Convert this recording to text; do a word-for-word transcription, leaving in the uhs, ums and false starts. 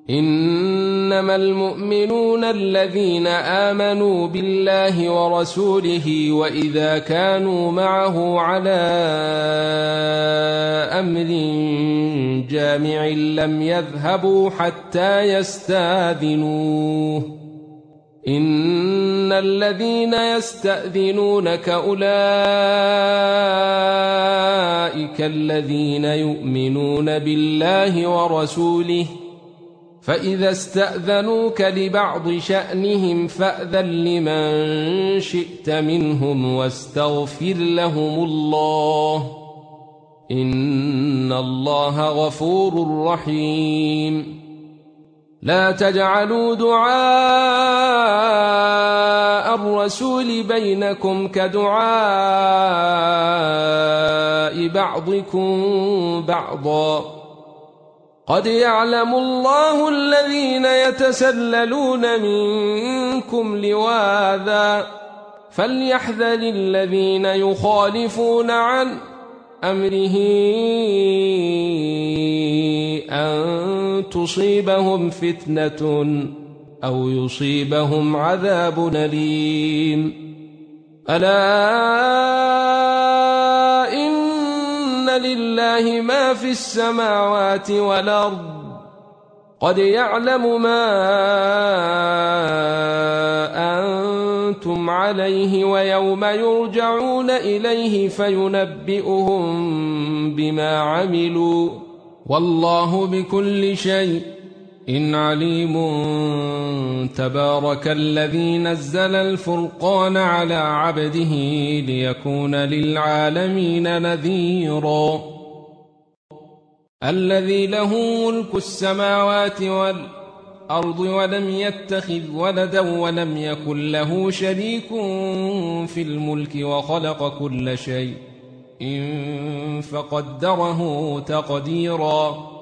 إنما المؤمنون الذين آمنوا بالله ورسوله وإذا كانوا معه على أمر جامع لم يذهبوا حتى يستأذنوه إن الذين يستأذنونك أولئك الذين يؤمنون بالله ورسوله فإذا استأذنوك لبعض شأنهم فأذن لمن شئت منهم واستغفر لهم الله إن الله غفور رحيم لا تجعلوا دعاء الرسول بينكم كدعاء بعضكم بعضا قد يعلم الله الذين يتسللون منكم لواذا فليحذر الذين يخالفون عن أمره أن تصيبهم فتنة أو يصيبهم عذاب أليم ألا إن لله ما في السماوات والأرض قد يعلم ما أنتم عليه ويوم يرجعون إليه فينبئهم بما عملوا والله بكل شيء إن عليم تبارك الذي نزل الفرقان على عبده ليكون للعالمين نذيرا الذي له ملك السماوات والأرض ولم يتخذ ولدا ولم يكن له شريك في الملك وخلق كل شيء فقدره تقديرا